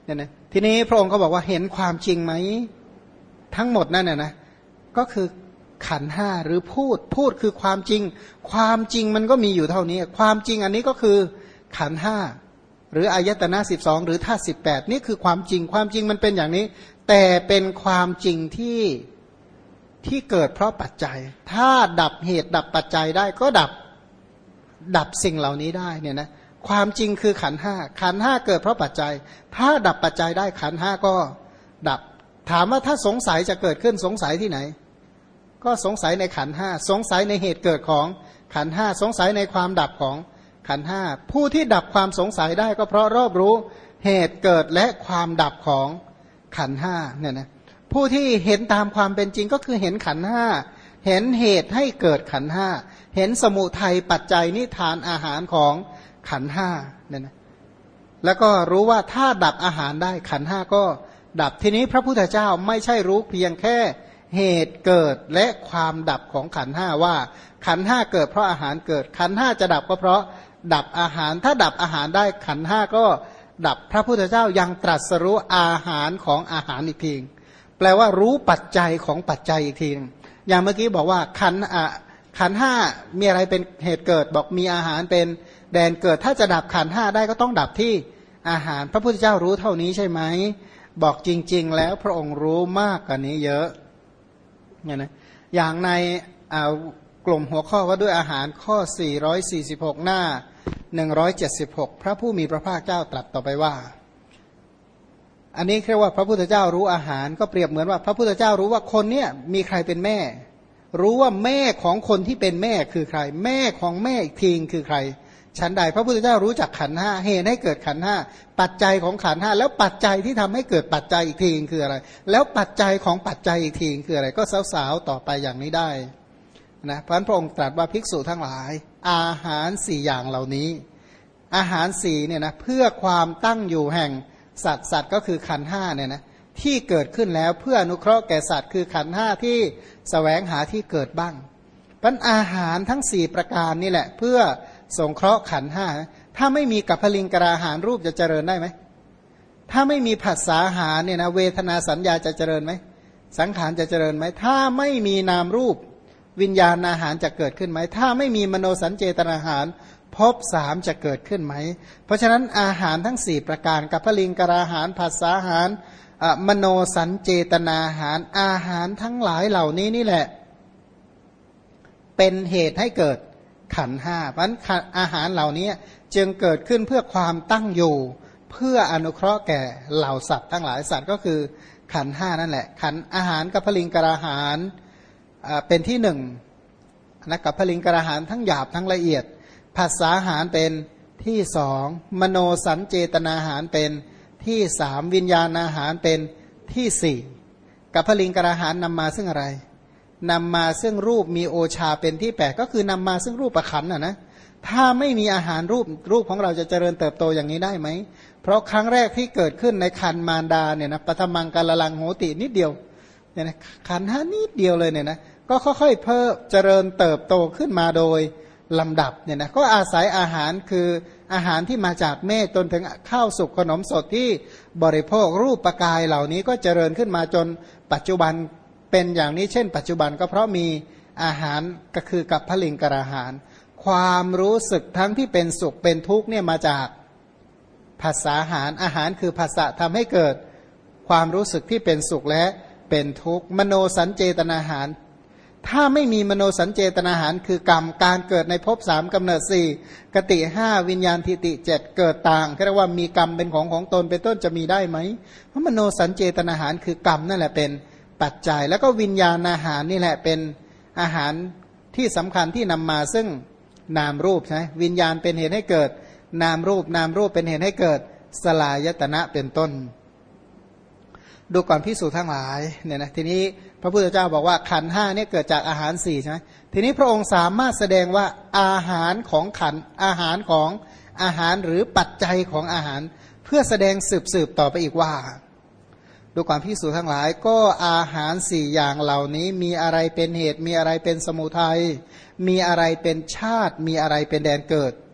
เนี่ยนะทีนี้พระองค์ก็บอกว่าเห็นความจริงไหมทั้งหมดนั่นน่ะนะก็คือขันธ์ห้าหรือพูดคือความจริงความจริงมันก็มีอยู่เท่านี้ความจริงอันนี้ก็คือขันธ์ห้าหรืออายตนะ12หรือธาตุ18นี่คือความจริงความจริงมันเป็นอย่างนี้แต่เป็นความจริงที่เกิดเพราะปัจจัยถ้าดับเหตุดับปัจจัยได้ก็ดับสิ่งเหล่านี้ได้เนี่ยนะความจริงคือขันธ์ห้าขันธ์ห้าเกิดเพราะปัจจัยถ้าดับปัจจัยได้ขันธ์ห้าก็ดับถามว่าถ้าสงสัยจะเกิดขึ้นสงสัยที่ไหนก็สงสัยในขันธ์ห้าสงสัยในเหตุเกิดของขันธ์ห้าสงสัยในความดับของขันธ์ห้าผู้ที่ดับความสงสัยได้ก็เพราะรอบรู้เหตุเกิดและความดับของขันธ์ห้าเนี่ยนะผู้ที่เห็นตามความเป็นจริงก็คือเห็นขันธ์ห้าเห็นเหตุให้เกิดขันธ์ห้าเห็นสมุทัยปัจจัยนิทานอาหารของขันธ์ห้าเนี่ยนะแล้วก็รู้ว่าถ้าดับอาหารได้ขันธ์ห้าก็ดับทีนี้พระพุทธเจ้าไม่ใช่รู้เพียงแค่เหตุเกิดและความดับของขันธ์ห้าว่าขันธ์ห้าเกิดเพราะอาหารเกิดขันธ์ห้าจะดับก็เพราะดับอาหารถ้าดับอาหารได้ขันธ์ห้าก็ดับพระพุทธเจ้ายังตรัสรู้อาหารของอาหารอีกทีแปลว่ารู้ปัจจัยของปัจจัยอีกทีอย่างเมื่อกี้บอกว่าขันธ์ห้ามีอะไรเป็นเหตุเกิดบอกมีอาหารเป็นแดนเกิดถ้าจะดับขันธ์ห้าได้ก็ต้องดับที่อาหารพระพุทธเจ้ารู้เท่านี้ใช่ไหมบอกจริงๆแล้วพระองค์รู้มากกว่านี้เยอะเนี่ยนะอย่างในกลุ่มหัวข้อว่าด้วยอาหารข้อ446หน้า176พระผู้มีพระภาคเจ้าตรัสต่อไปว่าอันนี้เรียกว่าพระพุทธเจ้ารู้อาหารก็เปรียบเหมือนว่าพระพุทธเจ้ารู้ว่าคนเนี่ยมีใครเป็นแม่รู้ว่าแม่ของคนที่เป็นแม่คือใครแม่ของแม่อีกทีคือใครฉันใดพระพุทธเจ้ารู้จักขันธ์ห้าเหตุให้เกิดขันธ์ห้าปัจจัยของขันธ์ห้าแล้วปัจจัยที่ทำให้เกิดปัจจัยอีกทีคืออะไรแล้วปัจจัยของปัจจัยอีกทีคืออะไรก็สาวๆต่อไปอย่างนี้ได้นะพระองค์ตรัสว่าภิกษุทั้งหลายอาหาร4อย่างเหล่านี้อาหาร4เนี่ยนะเพื่อความตั้งอยู่แห่งสัตว์ก็คือขันธ์ห้าเนี่ยนะที่เกิดขึ้นแล้วเพื่ออนุเคราะห์แก่สัตว์คือขันธ์ห้าที่แสวงหาที่เกิดบ้างเพราะอาหารทั้ง4ประการนี่แหละเพื่อสงเคราะห์ขันธ์ห้าถ้าไม่มีกัปพลิงกราหารรูปจะเจริญได้ไหมถ้าไม่มีผัสสะหารเนี่ยนะเวทนาสัญญาจะเจริญไหมสังขารจะเจริญไหมถ้าไม่มีนามรูปวิญญาณอาหารจะเกิดขึ้นไหมถ้าไม่มีมโนสัญเจตนาหารภพ3จะเกิดขึ้นไหมเพราะฉะนั้นอาหารทั้ง4ประการกัปพลิงกราหารผัสสะหารมโนสัญเจตนาหารอาหารทั้งหลายเหล่านี้นี่แหละเป็นเหตุให้เกิดขันธ์ห้าเพราะฉะนั้นอาหารเหล่านี้จึงเกิดขึ้นเพื่อความตั้งอยู่เพื่ออนุเคราะห์แก่เหล่าสัตว์ทั้งหลายสัตว์ก็คือขันธ์ห้านั่นแหละขันธ์อาหารกัปพลิงกราหารเป็นที่หนึ่งนะกัปพลิงกราหารทั้งหยาบทั้งละเอียดผัสสะหารเป็นที่สองมโนสัญเจตนาหารเป็นที่สามวิญญาณอาหารเป็นที่สี่กัปพลิงกราหารนำมาซึ่งอะไรนำมาซึ่งรูปมีโอชาเป็นที่8ก็คือนำมาซึ่งรูปประขันนะถ้าไม่มีอาหารรูปของเราจะเจริญเติบโตอย่างนี้ได้ไหมเพราะครั้งแรกที่เกิดขึ้นในคันมารดาเนี่ยนะปฐมังกาลลังโหตินิดเดียวเนี่ยนะขันธ์ห้านิดเดียวเลยเนี่ยนะก็ค่อยๆเพิ่มเจริญเติบโตขึ้นมาโดยลำดับเนี่ยนะก็อาศัยอาหารคืออาหารที่มาจากแม่จนถึงข้าวสุกขนมสดที่บริโภครูปประกายเหล่านี้ก็เจริญขึ้นมาจนปัจจุบันเป็นอย่างนี้เช่นปัจจุบันก็เพราะมีอาหารก็คือกัปพลิงกราหารความรู้สึกทั้งที่เป็นสุขเป็นทุกข์เนี่ยมาจากผัสสะหารอาหารคือผัสสะทำให้เกิดความรู้สึกที่เป็นสุขและเป็นทุกข์มโนสัญเจตนาหารถ้าไม่มีมโนสัญเจตนาหารคือกรรมการเกิดในภพ3กำเนิด4กติ5วิญญาณทิติ7เกิดต่างเรียกว่ามีกรรมเป็นของตนเป็นต้นจะมีได้ไหมเพราะมโนสัญเจตนาหารคือกรรมนั่นแหละเป็นปัจจัยแล้วก็วิญญาณอาหารนี่แหละเป็นอาหารที่สำคัญที่นำมาซึ่งนามรูปใช่ไหมวิญญาณเป็นเหตุให้เกิดนามรูปนามรูปเป็นเหตุให้เกิดสลายตนะเป็นต้นดูก่อนภิกษุทั้งหลายเนี่ยนะทีนี้พระพุทธเจ้าบอกว่าขันธ์ห้าเนี่ยเกิดจากอาหาร4ใช่ไหมทีนี้พระองค์สามารถแสดงว่าอาหารของขันธ์อาหารของอาหารหรือปัจจัยของอาหารเพื่อแสดงสืบต่อไปอีกว่าดูความภิกษุทั้งหลายก็อาหาร4อย่างเหล่านี้มีอะไรเป็นเหตุมีอะไรเป็นสมุทัยมีอะไรเป็นชาติมีอะไรเป็นแดนเกิด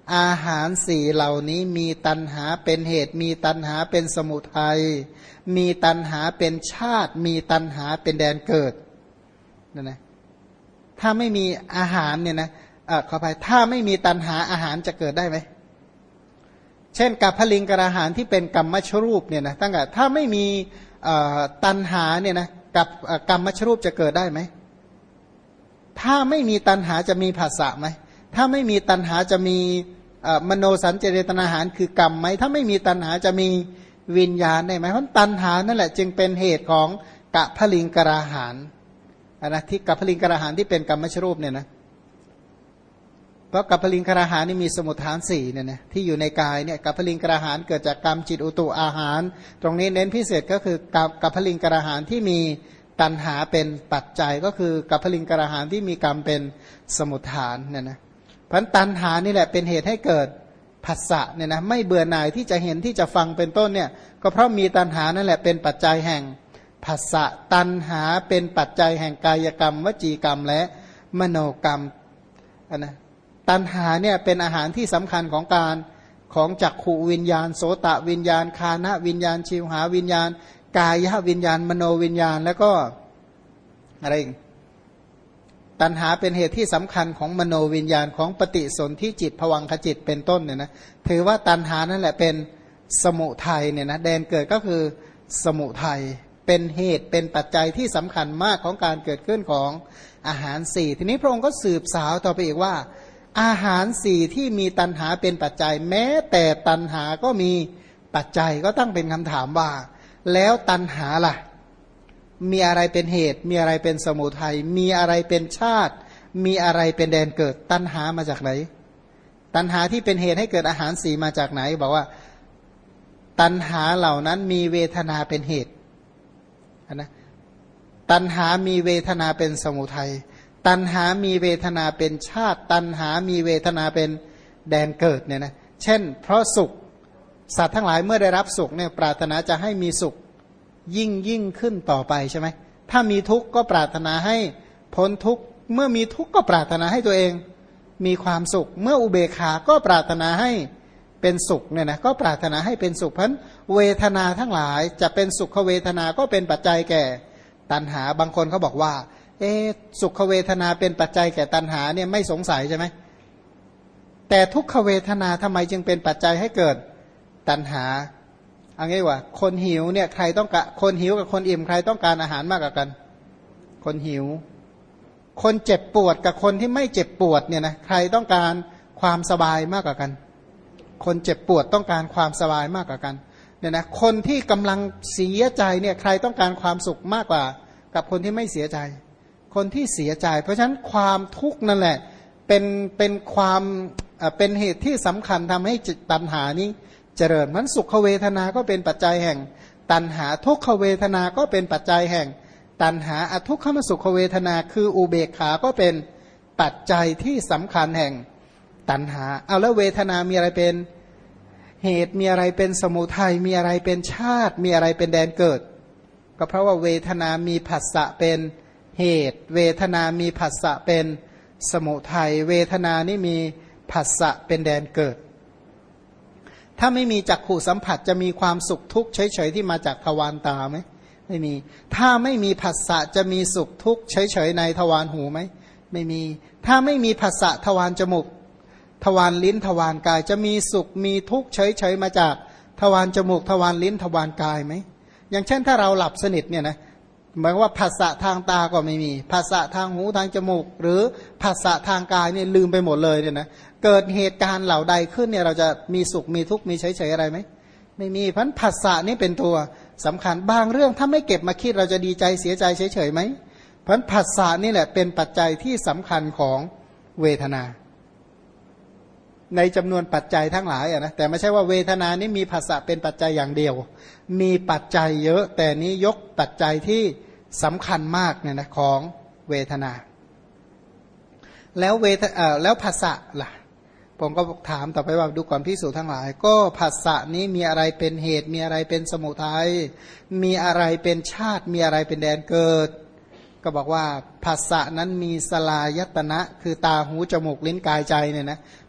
อาหารสี่เหล่านี้มีตัณหาเป็นเหตุมีตัณหาเป็นสมุทัยมีตัณหาเป็นชาติมีตัณหาเป็นแดนเกิดนั่นนะถ้าไม่มีอาหารเนี่ยนะขออภัยถ้าไม่มีตัณหาอาหารจะเกิดได้ไหมเช่นกัปพลิงกระหารที่เป็นกรรมชรูปเนี่ยนะตั้งแต่ถ้าไม่มีตัณหาเนี่ยนะกับกรรมชรูปจะเกิดได้ไหมถ้าไม่มีตัณหาจะมีภาษาไหมถ้าไม่มีตัณหาจะมีมโนสัญเจตนาหารคือกรรมไหมถ้าไม่มีตัณหาจะมีวิญญาณได้ไหมเพราะตัณหานั่นแหละจึงเป็นเหตุของกัปพลิงกระหารนะที่กัปพลิงกระหารที่เป็นกรรมชรูปเนี่ยนะเพราะกัปพลิงกระหารนี่มีสมุทฐาน4เนี่ยนะที่อยู่ในกายเนี่ยกัปพลิงกระหารเกิดจากกรรมจิตอุตุอาหารตรงนี้เน้นพิเศษก็คือกัปพลิงกระหารที่มีตัณหาเป็นปัจจัยก็คือกัปพลิงกระหารที่มีกรรมเป็นสมุทฐานเนี่ยนะเพราะตัณหานี่แหละเป็นเหตุให้เกิดผัสสะเนี่ยนะไม่เบื่อหน่ายที่จะเห็นที่จะฟังเป็นต้นเนี่ยก็เพราะมีตัณหานั่นแหละเป็นปัจจัยแห่งผัสสะตัณหาเป็นปัจจัยแห่งกายกรรมวจีกรรมและมโนกรรมนะตัณหาเนี่ยเป็นอาหารที่สำคัญของการของจักขุวิญญาณโสตวิญญาณคานะวิญญาณชิวหาวิญญาณกายวิญญาณมโนวิญญาณแล้วก็อะไรตัณหาเป็นเหตุที่สำคัญของมโนวิญญาณของปฏิสนธิจิตภวังคจิตเป็นต้นเนี่ยนะถือว่าตัณหานั่นแหละเป็นสมุทัยเนี่ยนะแดนเกิดก็คือสมุทัยเป็นเหตุเป็นปัจจัยที่สำคัญมากของการเกิดขึ้นของอาหารสี่ทีนี้พระองค์ก็สืบสาวต่อไปอีกว่าอาหารสี่ที่มีตัณหาเป็นปัจจัยแม้แต่ตัณหาก็มีปัจจัยก็ตั้งเป็นคำถามว่าแล้วตัณหาล่ะมีอะไรเป็นเหตุมีอะไรเป็นสมุทัยมีอะไรเป็นชาติมีอะไรเป็นแดนเกิดตัณหามาจากไหนตัณหาที่เป็นเหตุให้เกิดอาหารสี่มาจากไหนบอกว่าตัณหาเหล่านั้นมีเวทนาเป็นเหตุนะตัณหามีเวทนาเป็นสมุทัยตัณหามีเวทนาเป็นชาติตัณหามีเวทนาเป็นแดนเกิดเนี่ยนะเช่นเพราะสุขสัตว์ทั้งหลายเมื่อได้รับสุขเนี่ยปรารถนาจะให้มีสุขยิ่งขึ้นต่อไปใช่ไหมถ้ามีทุกข์ก็ปรารถนาให้พ้นทุกข์เมื่อมีทุกข์ก็ปรารถนาให้ตัวเองมีความสุขเมื่ออุเบกขาก็ปรารถนาให้เป็นสุขเนี่ยนะก็ปรารถนาให้เป็นสุขเพราะเวทนาทั้งหลายจะเป็นสุขเวทนาก็เป็นปัจจัยแก่ตัณหาบางคนเขาบอกว่าสุขเวทนาเป็นปัจจัยแก่ตัณหาเนี่ยไม่สงสัยใช่ไหมแต่ทุกขเวทนาทำไมจึงเป็นปัจจัยให้เกิดตัณหาเอางี้ว่าคนหิวเนี่ยใครต้องการคนหิวกับคนอิ่มใครต้องการอาหารมากกว่ากันคนหิวคนเจ็บปวดกับคนที่ไม่เจ็บปวดเนี่ยนะใครต้องการความสบายมากกว่ากันคนเจ็บปวดต้องการความสบายมากกว่ากันเนี่ยนะคนที่กำลังเสียใจเนี่ยใครต้องการความสุขมากกว่ากับคนที่ไม่เสียใจคนที่เสียใจเพราะฉะนั้นความทุกข์นั่นแหละเป็นความเป็นเหตุที่สำคัญทำให้ตัณหานี้เจริญมันสุขเวทนาก็เป็นปัจจัยแห่งตัณหาทุกขเวทนาก็เป็นปัจจัยแห่งตัณหาอทุกขมสุขเวทนาคืออุเบกขาก็เป็นปัจจัยที่สำคัญแห่งตัณหาเอาแล้วเวทนามีอะไรเป็นเหตุมีอะไรเป็นสมุทัยมีอะไรเป็นชาติมีอะไรเป็นแดนเกิดก็เพราะว่าเวทนามีผัสสะเป็นเหตุเวทนามีผัสสะเป็นสมุทัยเวทนานี่มีผัสสะเป็นแดนเกิดถ้าไม่มีจักขุสัมผัสจะมีความสุขทุกข์เฉยๆที่มาจากทวารตาไหมไม่มีถ้าไม่มีผัสสะจะมีสุขทุกข์เฉยๆในทวารหูไหมไม่มีถ้าไม่มีผัสสะทวารจมูกทวารลิ้นทวารกายจะมีสุขมีทุกข์เฉยๆมาจากทวารจมูกทวารลิ้นทวารกายไหมอย่างเช่นถ้าเราหลับสนิทเนี่ยนะหมายว่าผัสสะทางตาก็ไม่มีผัสสะทางหูทางจมูกหรือผัสสะทางกายเนี่ยลืมไปหมดเลยเนี่ยนะเกิดเหตุการณ์เหล่าใดขึ้นเนี่ยเราจะมีสุขมีทุกข์มีเฉยๆอะไรไหมไม่มีเพราะผัสสะนี่เป็นตัวสำคัญบางเรื่องถ้าไม่เก็บมาคิดเราจะดีใจเสียใจเฉยๆไหมเพราะผัสสะนี่แหละเป็นปัจจัยที่สำคัญของเวทนาในจำนวนปัจจัยทั้งหลายนะแต่ไม่ใช่ว่าเวทนานี้มีผัสสะเป็นปัจจัยอย่างเดียวมีปัจจัยเยอะแต่นี้ยกปัจจัยที่สำคัญมากเนี่ยนะของเวทนาแล้วผัสสะล่ะผมก็ถามต่อไปว่าดูก่อนภิกษุทั้งหลายก็ผัสสะนี้มีอะไรเป็นเหตุมีอะไรเป็นสมุทัยมีอะไรเป็นชาติมีอะไรเป็นแดนเกิดก็บอกว่าผัสสะนั้นมีสลายตนะคือตาหูจมูกลิ้นกายใจเนี่ยนะ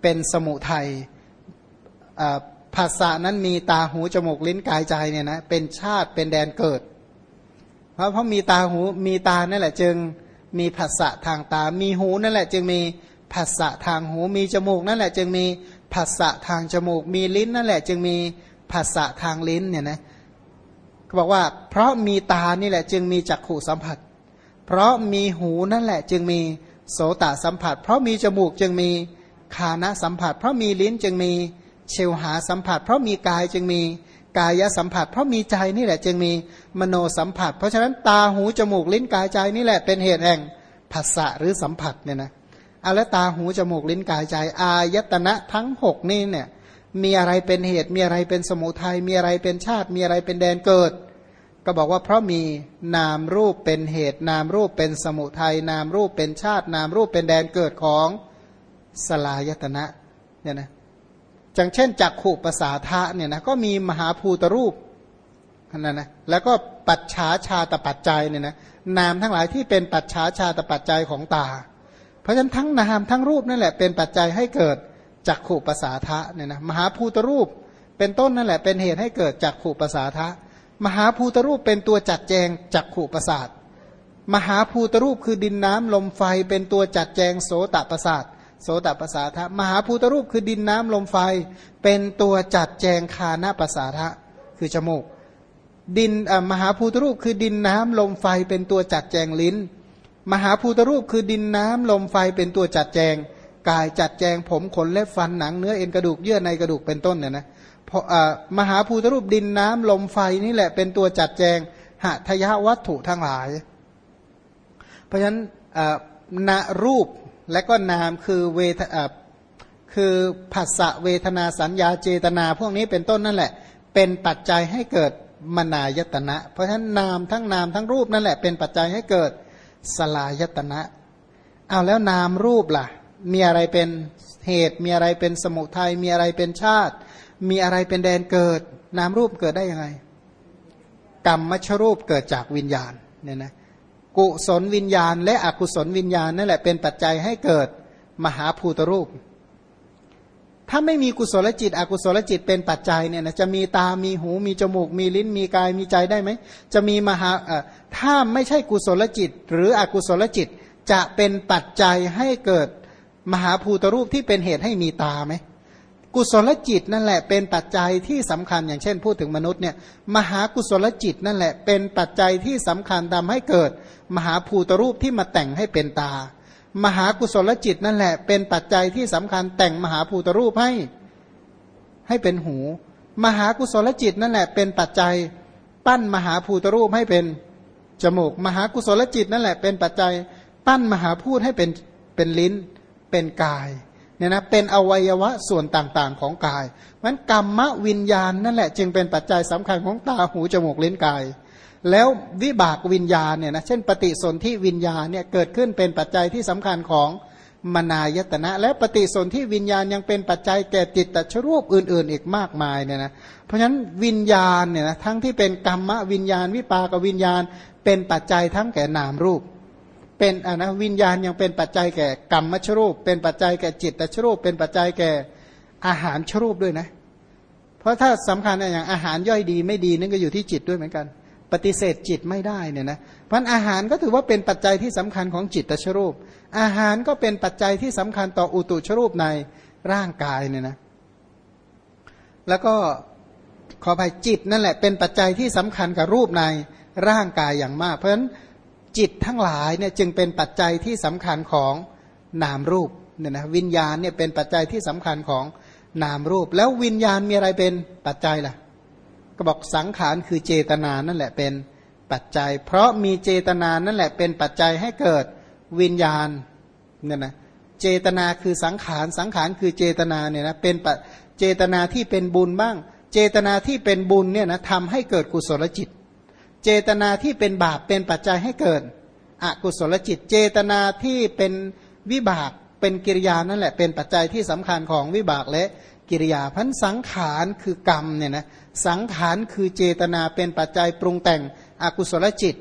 เป็นสมุทัยภาษานั้นมีตาหูจมูกลิ้นกายใจเนี่ยนะเป็นชาติเป็นแดนเกิดเพราะมีตาหูมีตานั่นแหละจึงมีภาษาทางตามีหูนั่นแหละจึงมีภาษาทางหูมีจมูกนั่นแหละจึงมีภาษาทางจมูกมีลิ้นนั่นแหละจึงมีภาษาทางลิ้นเนี่ยนะเขาบอกว่าเพราะมีตานี่แหละจึงมีจักขุสัมผัสเพราะมีหูนั่นแหละจึงมีโสตสัมผัสเพราะมีจมูกจึงมีคานะสัมผัสเพราะมีลิ้นจึงมีชิวหาสัมผัสเพราะมีกายจึงมีกายสัมผัสเพราะมีใจนี่แหละจึงมีมโนสัมผัสเพราะฉะนั้นตาหูจมูกลิ้นกายใจนี่แหละเป็นเหตุแห่งผัสสะหรือสัมผัสเนี่ยนะเอาแล้วตาหูจมูกลิ้นกายใจอายตนะทั้ง6นี่เนี่ยมีอะไรเป็นเหตุมีอะไรเป็นสมุทัยมีอะไรเป็นชาติมีอะไรเป็นแดนเกิดก็บอกว่าเพราะมีนามรูปเป็นเหตุนามรูปเป็นสมุทัยนามรูปเป็นชาตินามรูปเป็นแดนเกิดของสลายตนะเนี่ยนะอย่างเช่นจักขุประสาทะเนี่ยนะก็มีมหาภูตรูปนั่นนะแล้วก็ปัจฉาชาตปัจจัยเนี่ยนะนามทั้งหลายที่เป็นปัจฉาชาตปัจจัยของตาเพราะฉะนั้นทั้งนามทั้งรูปนั่นแหละเป็นปัจจัยให้เกิดจักขุประสาทะเนี่ยนะมหาภูตรูปเป็นต้นนั่นแหละเป็นเหตุให้เกิดจักขุประสาทะมหาภูตรูปเป็นตัวจัดแจงจักขุประสาทมหาภูตรูปคือดินน้ำลมไฟเป็นตัวจัดแจงโสตประสาทโสตประสาทะมหาภูตรูปคือดินน้ำลมไฟเป็นตัวจัดแจงคานะประสาทะคือจมูกดินมหาภูตรูปคือดินน้ำลมไฟเป็นตัวจัดแจงลิ้นมหาภูตรูปคือดินน้ำลมไฟเป็นตัวจัดแจงกายจัดแจงผมขนเล็บฟันหนังเนื้อเอ็นกระดูกเยื่อในกระดูกเป็นต้นเนี่ยนะเพราะมหาภูตรูปดินน้ำลมไฟนี่แหละเป็นตัวจัดแจงหทยวัตถุทั้งหลายเพราะฉะนั้นนรูปและก็นามคือคือผัสสะเวทนาสัญญาเจตนาพวกนี้เป็นต้นนั่นแหละเป็นปัจจัยให้เกิดมนายตนะเพราะฉะนั้นนามทั้งรูปนั่นแหละเป็นปัจจัยให้เกิดสลายตนะเอาแล้วนามรูปล่ะมีอะไรเป็นเหตุมีอะไรเป็นสมุทัยมีอะไรเป็นชาติมีอะไรเป็นแดนเกิดนามรูปเกิดได้ยังไงกรรมมัชรูปเกิดจากวิญญาณเนี่ยนะกุศลวิญญาณและอกุศลวิญญาณนั่นแหละเป็นปัจจัยให้เกิดมหาภูตรูปถ้าไม่มีกุศลจิตอกุศลจิตเป็นปัจจัยเนี่ยนะจะมีตามีหูมีจมูกมีลิ้นมีกายมีใจได้ไหมจะมีถ้าไม่ใช่กุศลจิตหรืออกุศลจิตจะเป็นปัจจัยให้เกิดมหาภูตรูปที่เป็นเหตุให้มีตาไหมกุศลจิตนั่นแหละเป็นปัจจัยที่สำคัญอย่างเช่นพูดถึงมนุษย์เนี่ยมหากุศลจิตนั่นแหละเป็นปัจจัยที่สำคัญทำให้เกิดมหาภูตรูปที่มาแต่งให้เป็นตามหากุศลจิตนั่นแหละเป็นปัจจัยที่สำคัญแต่งมหาภูตรูปให้เป็นหูมหากุศลจิตนั่นแหละเป็นปัจจัยปั้นมหาภูตรูปให้เป็นจมูกมหากุศลจิตนั่นแหละเป็นปัจจัยปั้นมหาภูตให้เป็นลิ้นเป็นกายเนี่ยนะเป็นอวัยวะส่วนต่างๆของกายมันกรรมวิญญาณนั่นแหละจึงเป็นปัจจัยสำคัญของตาหูจมูกลิ้นกายแล้ววิบากวิญญาณเนี่ยนะเช่นปฏิสนธิวิญญาณเนี่ยเกิดขึ้นเป็นปัจจัยที่สำคัญของมนายตนะและปฏิสนธิวิญญาณยังเป็นปัจจัยแก่จิตตชรูปอื่นๆอีกมากมายเนี่ยนะเพราะฉะนั้นวิญญาณเนี่ยนะทั้งที่เป็นกรรมวิญญาณวิปากวิญญาณเป็นปัจจัยทั้งแก่นามรูปเป็นวิญญาณยังเป็นปัจจัยแก่กรรมชรูปเป็นปัจจัยแก่จิตตชรูปเป็นปัจจัยแก่อาหารชรูปด้วยนะเพราะถ้าสำคัญอย่างอาหารย่อยดีไม่ดีนั่นก็อยู่ที่จิตด้วยเหมือนกันปฏิเสธจิตไม่ได้เนี่ยนะเพราะอาหารก็ถือว่าเป็นปัจจัยที่สำคัญของจิตตชรูปอาหารก็เป็นปัจจัยที่สำคัญต่ออุตุชรูปในร่างกายเนี่ยนะแล้วก็ขออภัยจิตนั่นแหละเป็นปัจจัยที่สำคัญกับรูปในร่างกายอย่างมากเพราะฉะนั้นจิตทั้งหลายเนี่ยจึงเป็นปัจจัยที่สำคัญของนามรูปเนี่ยนะวิญญาณเนี่ยเป็นปัจจัยที่สำคัญของนามรูปแล้ววิญญาณมีอะไรเป็นปัจจัยล่ะก็บอกสังขารคือเจตนานั่นแหละเป็นปัจจัยเพราะมีเจตนานั่นแหละเป็นปัจจัยให้เกิดวิญญาณเนี่ยนะเจตนาคือสังขารสังขารคือเจตนาเนี่ยนะเป็นเจตนาที่เป็นบุญบ้างเจตนาที่เป็นบุญเนี่ยนะทำให้เกิดกุศลจิตเจตนาที่เป็นบาปเป็นปัจจัยให้เกิดอกุศลจิตเจตนาที่เป็นวิบากเป็นกิริยานั่นแหละเป็นปัจจัยที่สำคัญของวิบากและกิริยาพันสังขารคือกรรมเนี่ยนะสังขารคือเจตนาเป็นปัจจัยปรุงแต่งอกุศลจิต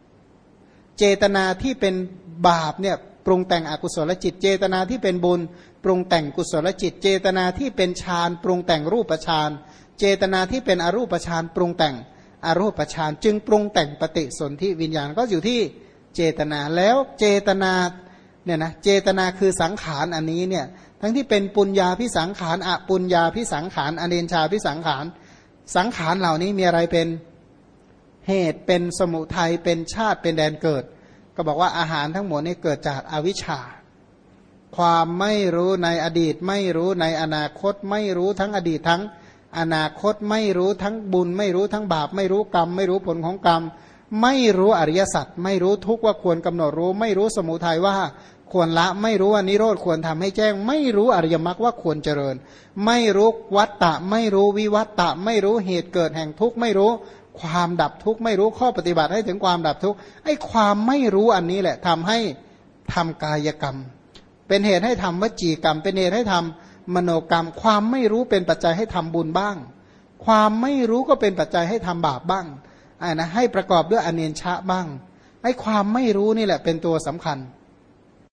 เจตนาที่เป็นบาปเนี่ยปรุงแต่งอกุศลจิตเจตนาที่เป็นบุญปรุงแต่งกุศลจิตเจตนาที่เป็นฌานปรุงแต่งรูปฌานเจตนาที่เป็นอรูปฌานปรุงแต่งอรูปฌานจึงปรุงแต่งปฏิสนธิวิญญาณก็อยู่ที่เจตนาแล้วเจตนาเนี่ยนะเจตนาคือสังขารอันนี้เนี่ยทั้งที่เป็นปุญญาพิสังขารอปุญญาพิสังขารอเนญชาพิสังขารสังขารเหล่านี้มีอะไรเป็นเหตุเป็นสมุทัยเป็นชาติเป็นแดนเกิดก็บอกว่าอาหารทั้งหมดนี้เกิดจากอวิชชาความไม่รู้ในอดีตไม่รู้ในอนาคตไม่รู้ทั้งอดีตทั้งอนาคตไม่รู้ทั้งบุญไม่รู้ทั้งบาปไม่รู้กรรมไม่รู้ผลของกรรมไม่รู้อริยสัจไม่รู้ทุกข์ว่าควรกำหนดรู้ไม่รู้สมุทัยว่าควรละไม่รู้ว่านิโรธควรทำให้แจ้งไม่รู้อริยมรรคว่าควรเจริญไม่รู้วัฏฏะไม่รู้วิวัฏฏะไม่รู้เหตุเกิดแห่งทุกข์ไม่รู้ความดับทุกข์ไม่รู้ข้อปฏิบัติให้ถึงความดับทุกข์ไอ้ความไม่รู้อันนี้แหละทำให้ทำกายกรรมเป็นเหตุให้ทำวจีกรรมเป็นเหตุให้ทำมโนกรรมความไม่รู้เป็นปัจจัยให้ทำบุญบ้างความไม่รู้ก็เป็นปัจจัยให้ทำบาปบ้างนะให้ประกอบด้วยอเนญชะบ้างไอ้ความไม่รู้นี่แหละเป็นตัวสำคัญ